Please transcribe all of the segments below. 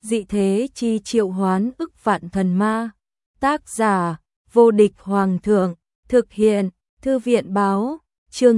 Dị thế chi triệu hoán ức vạn thần ma. Tác giả: Vô địch hoàng thượng. Thực hiện: Thư viện báo. Chương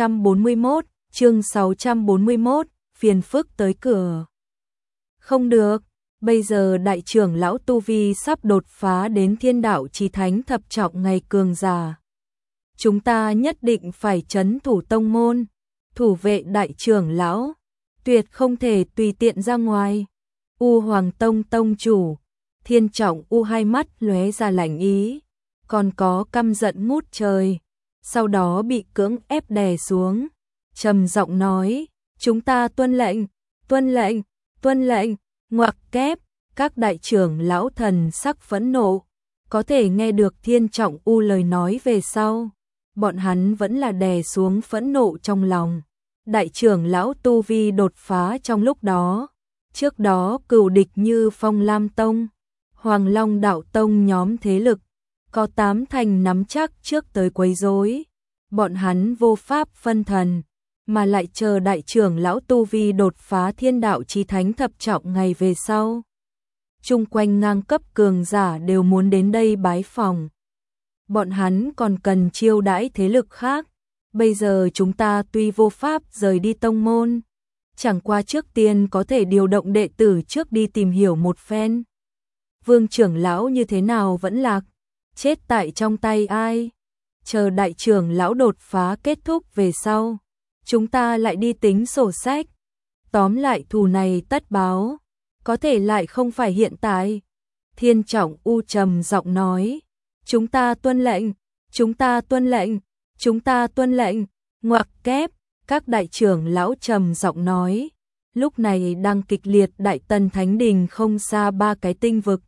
641, phiền phức tới cửa. Không được, bây giờ đại trưởng lão tu vi sắp đột phá đến thiên đạo chí thánh thập trọng ngày cường giả. Chúng ta nhất định phải trấn thủ tông môn, thủ vệ đại trưởng lão, tuyệt không thể tùy tiện ra ngoài. U Hoàng Tông tông chủ, Thiên Trọng U hai mắt lóe ra lạnh ý, còn có căm giận ngút trời, sau đó bị cưỡng ép đè xuống, trầm giọng nói: "Chúng ta tuân lệnh, tuân lệnh, tuân lệnh." Ngoặc kép, các đại trưởng lão thần sắc phẫn nộ, có thể nghe được Thiên Trọng U lời nói về sau, bọn hắn vẫn là đè xuống phẫn nộ trong lòng. Đại trưởng lão tu vi đột phá trong lúc đó, trước đó cừu địch như Phong Lam Tông, Hoàng Long Đạo Tông nhóm thế lực, có 8 thành nắm chắc trước tới quấy rối, bọn hắn vô pháp phân thần, mà lại chờ đại trưởng lão tu vi đột phá thiên đạo chí thánh thập trọng ngày về sau. Chung quanh ngang cấp cường giả đều muốn đến đây bái phòng. Bọn hắn còn cần chiêu đãi thế lực khác. Bây giờ chúng ta tuy vô pháp rời đi tông môn, chẳng qua trước tiên có thể điều động đệ tử trước đi tìm hiểu một phen. Vương trưởng lão như thế nào vẫn lạc, chết tại trong tay ai? Chờ đại trưởng lão đột phá kết thúc về sau, chúng ta lại đi tính sổ sách. Tóm lại thù này tất báo, có thể lại không phải hiện tại. Thiên Trọng U trầm giọng nói: "Chúng ta tuân lệnh, chúng ta tuân lệnh, chúng ta tuân lệnh." Ngoặc kép, các đại trưởng lão trầm giọng nói. Lúc này đang kịch liệt Đại Tần Thánh Đình không xa 3 cái tinh vực.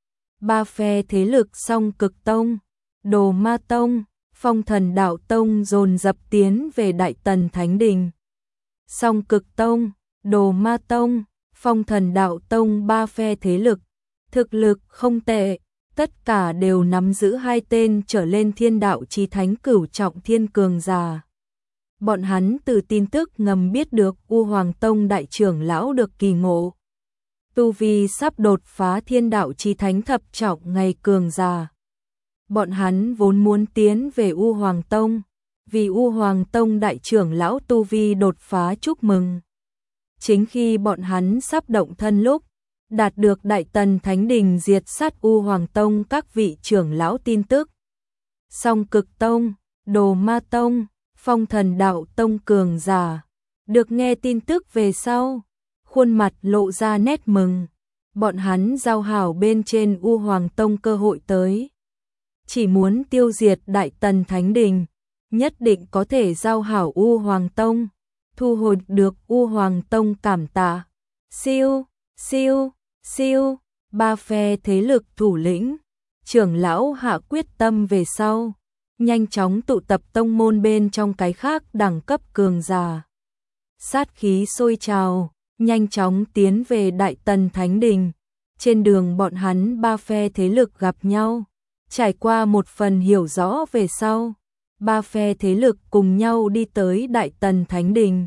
3 phe thế lực Song Cực Tông, Đồ Ma Tông, Phong Thần Đạo Tông dồn dập tiến về Đại Tần Thánh Đình. Song Cực Tông, Đồ Ma Tông, Phong Thần Đạo Tông 3 phe thế lực, thực lực không tệ, tất cả đều nắm giữ 2 tên trở lên thiên đạo chí thánh cửu trọng thiên cường giả. Bọn hắn từ tin tức ngầm biết được U Hoàng Tông đại trưởng lão được kỳ ngộ, tu vi sắp đột phá thiên đạo chí thánh thập trọng ngày cường giả. Bọn hắn vốn muốn tiến về U Hoàng Tông, vì U Hoàng Tông đại trưởng lão tu vi đột phá chúc mừng. Chính khi bọn hắn sắp động thân lúc, đạt được Đại Tần Thánh Đình diệt sát U Hoàng Tông các vị trưởng lão tin tức. Song Cực Tông, Đồ Ma Tông, Phong Thần Đạo Tông cường giả, được nghe tin tức về sau, khuôn mặt lộ ra nét mừng. Bọn hắn giao hảo bên trên U Hoàng Tông cơ hội tới. Chỉ muốn tiêu diệt Đại Tần Thánh Đình, nhất định có thể giao hảo U Hoàng Tông, thu hồi được U Hoàng Tông cảm tạ. Siêu, siêu, siêu, 3 phe thế lực thủ lĩnh, trưởng lão hạ quyết tâm về sau, nhanh chóng tụ tập tông môn bên trong cái khác đẳng cấp cường giả. Sát khí sôi trào, nhanh chóng tiến về Đại Tần Thánh Đình. Trên đường bọn hắn 3 phe thế lực gặp nhau, trải qua một phần hiểu rõ về sau, 3 phe thế lực cùng nhau đi tới Đại Tần Thánh Đình.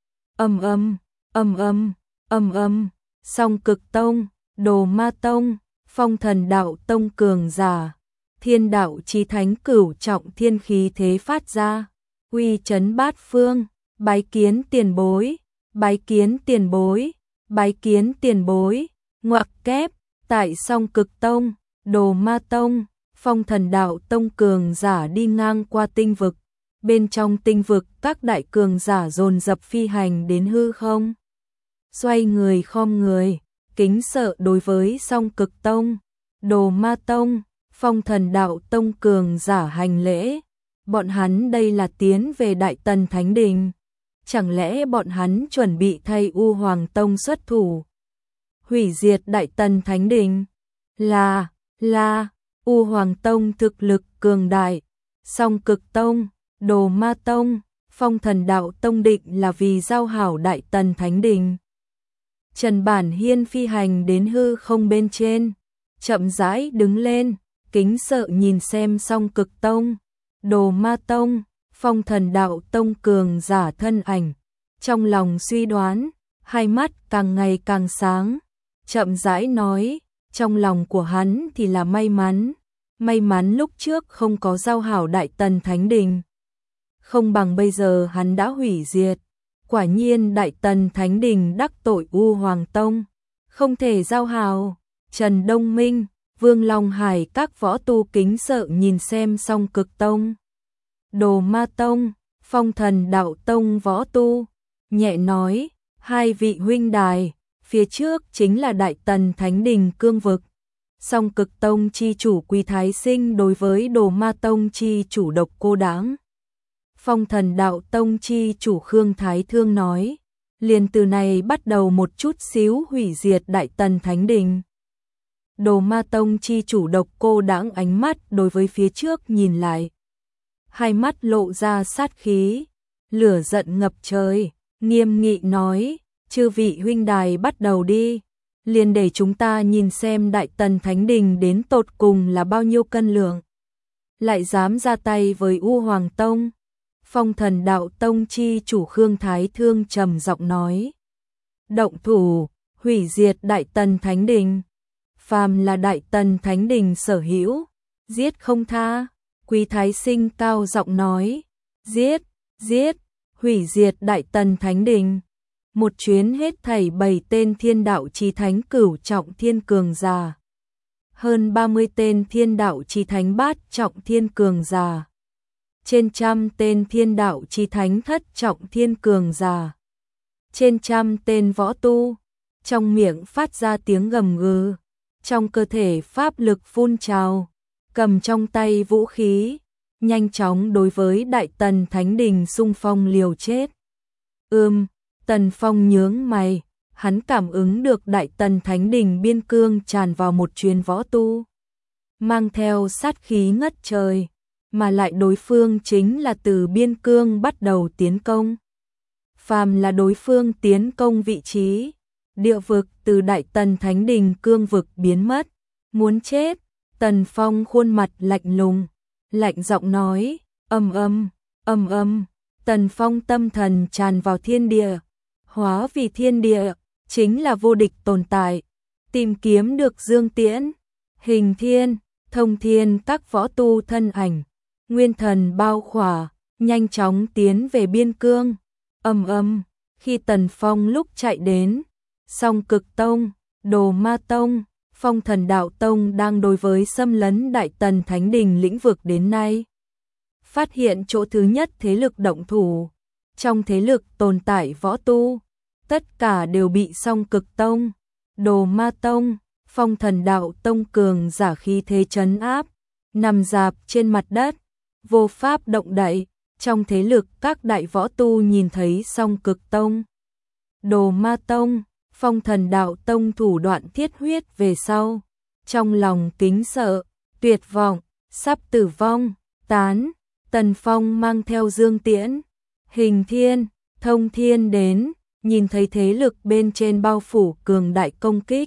Ầm ầm, ầm ầm, ầm ầm, Song Cực Tông, Đồ Ma Tông, Phong Thần Đạo Tông cường giả, thiên đạo chí thánh cửu trọng thiên khí thế phát ra, uy chấn bát phương, bái kiến tiền bối, bái kiến tiền bối, bái kiến tiền bối. Ngoặc kép, tại Song Cực Tông, Đồ Ma Tông, Phong Thần Đạo Tông cường giả đi ngang qua tinh vực, bên trong tinh vực các đại cường giả dồn dập phi hành đến hư không, xoay người khom người, kính sợ đối với Song Cực Tông, Đồ Ma Tông, Phong Thần Đạo Tông cường giả hành lễ. Bọn hắn đây là tiến về Đại Tần Thánh Đình, chẳng lẽ bọn hắn chuẩn bị thay U Hoàng Tông xuất thủ, hủy diệt Đại Tần Thánh Đình? Là U Hoàng Tông thực lực cường đại, Song Cực Tông, Đồ Ma Tông, Phong Thần Đạo Tông định là vì giao hảo Đại Tần Thánh Đình. Trần Bản Hiên phi hành đến hư không bên trên, chậm rãi đứng lên, kính sợ nhìn xem Song Cực Tông, Đồ Ma Tông, Phong Thần Đạo Tông cường giả thân ảnh, trong lòng suy đoán, hai mắt càng ngày càng sáng. chậm rãi nói, trong lòng của hắn thì là may mắn lúc trước không có giao hảo Đại Tần Thánh Đình. Không bằng bây giờ hắn đã hủy diệt. Quả nhiên Đại Tần Thánh Đình đắc tội U Hoàng Tông, không thể giao hảo. Trần Đông Minh, Vương Long Hải các võ tu kính sợ nhìn xem Song Cực Tông, Đồ Ma Tông, Phong Thần Đạo Tông võ tu, nhẹ nói, hai vị huynh đài, phía trước chính là Đại Tần Thánh Đình cương vực. Song Cực Tông chi chủ Quý Thái Sinh đối với Đồ Ma Tông chi chủ Độc Cô Đãng, Phong Thần Đạo Tông chi chủ Khương Thái Thương nói, liền từ này bắt đầu một chút xíu hủy diệt Đại Tần Thánh Đình. Đồ Ma Tông chi chủ Độc Cô Đãng ánh mắt đối với phía trước nhìn lại, hai mắt lộ ra sát khí, lửa giận ngập trời, nghiêm nghị nói, chư vị huynh đài bắt đầu đi, liền để chúng ta nhìn xem Đại Tần Thánh Đình đến tột cùng là bao nhiêu cân lượng. Lại dám ra tay với U Hoàng Tông. Phong Thần Đạo Tông chi chủ Khương Thái Thương trầm giọng nói, động thủ, hủy diệt Đại Tần Thánh Đình. Phàm là Đại Tần Thánh Đình sở hữu, giết không tha. Quý Thái Sinh cao giọng nói, giết, giết, hủy diệt Đại Tần Thánh Đình. Một chuyến hết thảy 7 tên thiên đạo chí thánh cửu trọng thiên cường giả, hơn 30 tên thiên đạo chí thánh bát trọng thiên cường giả, trên trăm tên thiên đạo chí thánh thất trọng thiên cường giả, trên trăm tên võ tu, trong miệng phát ra tiếng gầm gừ, trong cơ thể pháp lực phun trào, cầm trong tay vũ khí, nhanh chóng đối với Đại Tần Thánh Đình xung phong liều chết. Tần Phong nhướng mày, hắn cảm ứng được Đại Tần Thánh Đình biên cương tràn vào một chuyến võ tu, mang theo sát khí ngất trời, mà lại đối phương chính là từ biên cương bắt đầu tiến công. Phàm là đối phương tiến công vị trí, địa vực từ Đại Tần Thánh Đình cương vực biến mất, muốn chết. Tần Phong khuôn mặt lạnh lùng, lạnh giọng nói, ầm ầm. Tần Phong tâm thần tràn vào thiên địa, hóa vì thiên địa, chính là vô địch tồn tại. Tìm kiếm được Dương Tiễn, Hình Thiên, Thông Thiên các võ tu thân ảnh, nguyên thần bao khỏa, nhanh chóng tiến về biên cương. Ầm. Khi Tần Phong lúc chạy đến, Song Cực Tông, Đồ Ma Tông, Phong Thần Đạo Tông đang đối với xâm lấn Đại Tần Thánh Đình lĩnh vực đến nay, phát hiện chỗ thứ nhất thế lực động thủ. Trong thế lực tồn tại võ tu, tất cả đều bị Song Cực Tông, Đồ Ma Tông, Phong Thần Đạo Tông cường giả khí thế trấn áp, nằm rạp trên mặt đất, vô pháp động đậy. Trong thế lực các đại võ tu nhìn thấy Song Cực Tông, Đồ Ma Tông, Phong Thần Đạo Tông thủ đoạn thiết huyết về sau, trong lòng kính sợ, tuyệt vọng, sắp tử vong, tán. Tần Phong mang theo Dương Tiễn, Hình Thiên, Thông Thiên đến, nhìn thấy thế lực bên trên bao phủ cường đại công kích.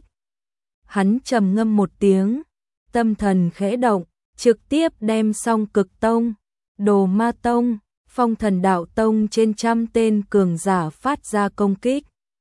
Hắn trầm ngâm một tiếng, tâm thần khẽ động, trực tiếp đem Song Cực Tông, Đồ Ma Tông, Phong Thần Đạo Tông trên trăm tên cường giả phát ra công kích,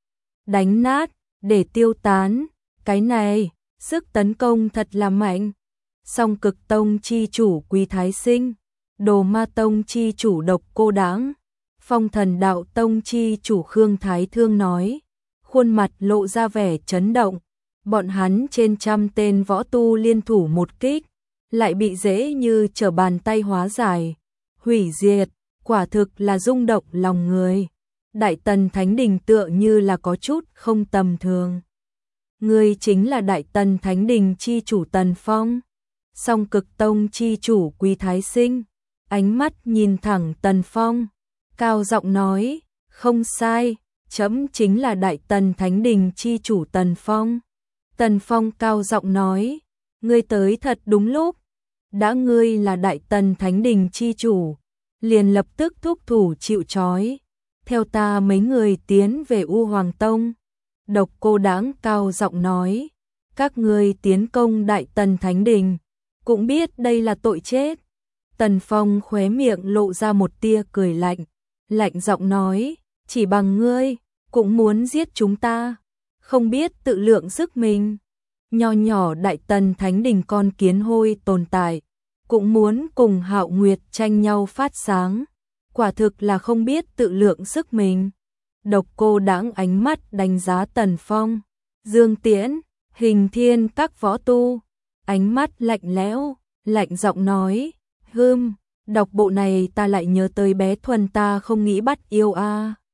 đánh nát, để tiêu tán. Cái này, sức tấn công thật là mạnh. Song Cực Tông chi chủ Quý Thái Sinh, Đồ Ma Tông chi chủ Độc Cô Đãng, Phong Thần Đạo Tông chi chủ Khương Thái Thương nói, khuôn mặt lộ ra vẻ chấn động. Bọn hắn trên trăm tên võ tu liên thủ một kích, lại bị dễ như trở bàn tay hóa giải, hủy diệt, quả thực là rung động lòng người. Đại Tần Thánh Đình tựa như là có chút không tầm thường. Ngươi chính là Đại Tần Thánh Đình chi chủ Tần Phong. Song Cực Tông chi chủ Quý Thái Sinh, ánh mắt nhìn thẳng Tần Phong, cao giọng nói, không sai, trẫm chính là Đại Tần Thánh Đình chi chủ Tần Phong. Tần Phong cao giọng nói, ngươi tới thật đúng lúc, đã ngươi là Đại Tần Thánh Đình chi chủ, liền lập tức thúc thủ chịu trói, theo ta mấy người tiến về U Hoàng Tông. Độc Cô Đãng cao giọng nói, các ngươi tiến công Đại Tần Thánh Đình, cũng biết đây là tội chết. Tần Phong khóe miệng lộ ra một tia cười lạnh, lạnh giọng nói, chỉ bằng ngươi, cũng muốn giết chúng ta. không biết tự lượng sức mình. Nho nhỏ Đại Tần Thánh Đình con kiến hôi tồn tại, cũng muốn cùng Hạo Nguyệt tranh nhau phát sáng, quả thực là không biết tự lượng sức mình. Độc Cô Đãng ánh mắt đánh giá Tần Phong, Dương Tiễn, Hình Thiên các võ tu, ánh mắt lạnh lẽo, lạnh giọng nói, đọc bộ này ta lại nhớ tới bé Thuần ta không nghĩ bắt yêu a.